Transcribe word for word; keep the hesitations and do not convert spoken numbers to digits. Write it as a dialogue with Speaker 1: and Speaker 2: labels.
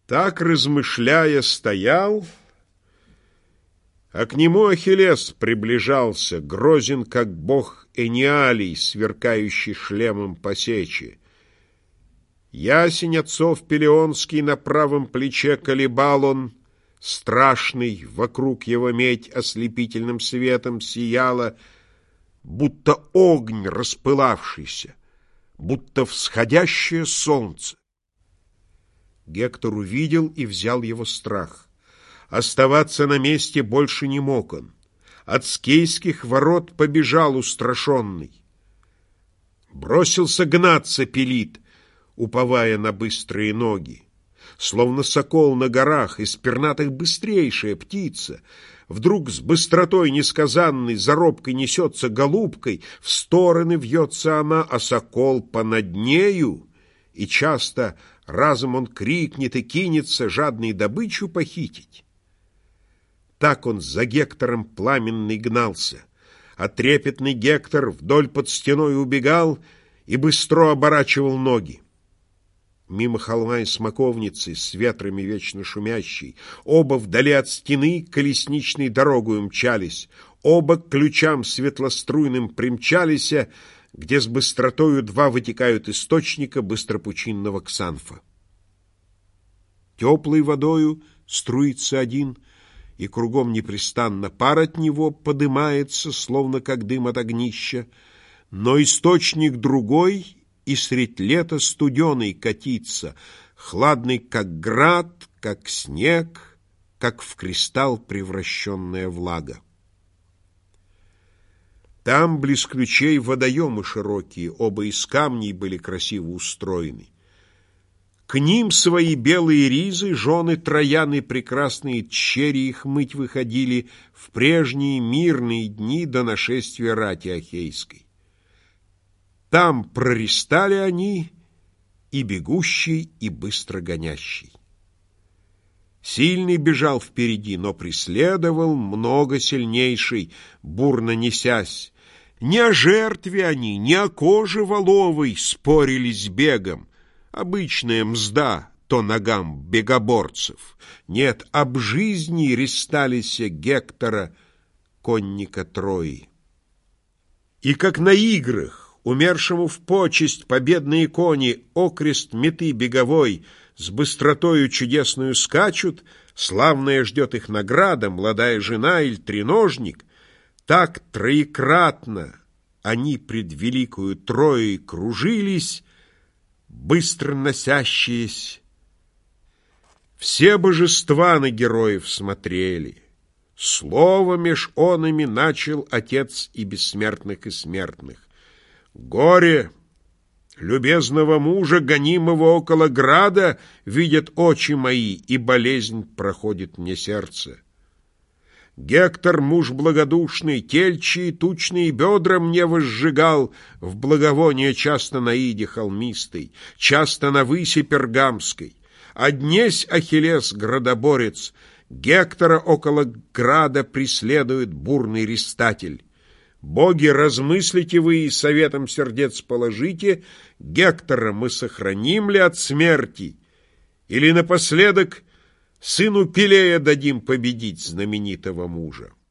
Speaker 1: Так, размышляя, стоял, а к нему Ахиллес приближался, грозен, как бог Эниалий, сверкающий шлемом по сече. Ясень отцов Пелеонский на правом плече колебал он, страшный, вокруг его медь ослепительным светом сияла, будто огонь распылавшийся, будто всходящее солнце. Гектор увидел и взял его страх. Оставаться на месте больше не мог он. От скейских ворот побежал устрашенный. Бросился гнаться Пелит, уповая на быстрые ноги. Словно сокол на горах, из пернатых быстрейшая птица, вдруг с быстротой несказанной заробкой несется голубкой, в стороны вьется она, а сокол понад нею, и часто разом он крикнет и кинется жадной добычу похитить. Так он за Гектором пламенный гнался, а трепетный Гектор вдоль под стеной убегал и быстро оборачивал ноги. Мимо холма и смоковницы, с ветрами вечно шумящей, оба вдали от стены колесничной дорогой мчались, оба к ключам светлоструйным примчались, где с быстротою два вытекают источника быстропучинного Ксанфа. Теплой водою струится один, и кругом непрестанно пар от него подымается, словно как дым от огнища, но источник другой и средь лета студеный катится, хладный, как град, как снег, как в кристалл превращенная влага. Там, близ ключей, водоемы широкие, оба из камней были красиво устроены. К ним свои белые ризы жены Трояны прекрасные тщери их мыть выходили в прежние мирные дни до нашествия рати Ахейской. Там прористали они, и бегущий, и быстро гонящий. Сильный бежал впереди, но преследовал много сильнейший, бурно несясь. Не о жертве они, не о коже воловой спорили с бегом. Обычная мзда то ногам бегоборцев. Нет, об жизни ристались Гектора, конника Трои. И как на играх, умершему в почесть победные кони, окрест меты беговой, с быстротою чудесную скачут, славная ждет их награда, молодая жена или треножник, так троекратно они пред великою Троей кружились, быстро носящиеся. Все божества на героев смотрели. Слово меж онами начал Отец и бессмертных, и смертных. Горе любезного мужа, гонимого около града, видят очи мои, и болезнь проходит мне сердце. Гектор, муж благодушный, тельчие тучные бедра мне возжигал в благовоние часто на Иде холмистой, часто на выси Пергамской. А днесь Ахиллес, градоборец, Гектора около града преследует бурный ристатель. Боги, размыслите вы и советом сердец положите, Гектора мы сохраним ли от смерти, или напоследок сыну Пелея дадим победить знаменитого мужа?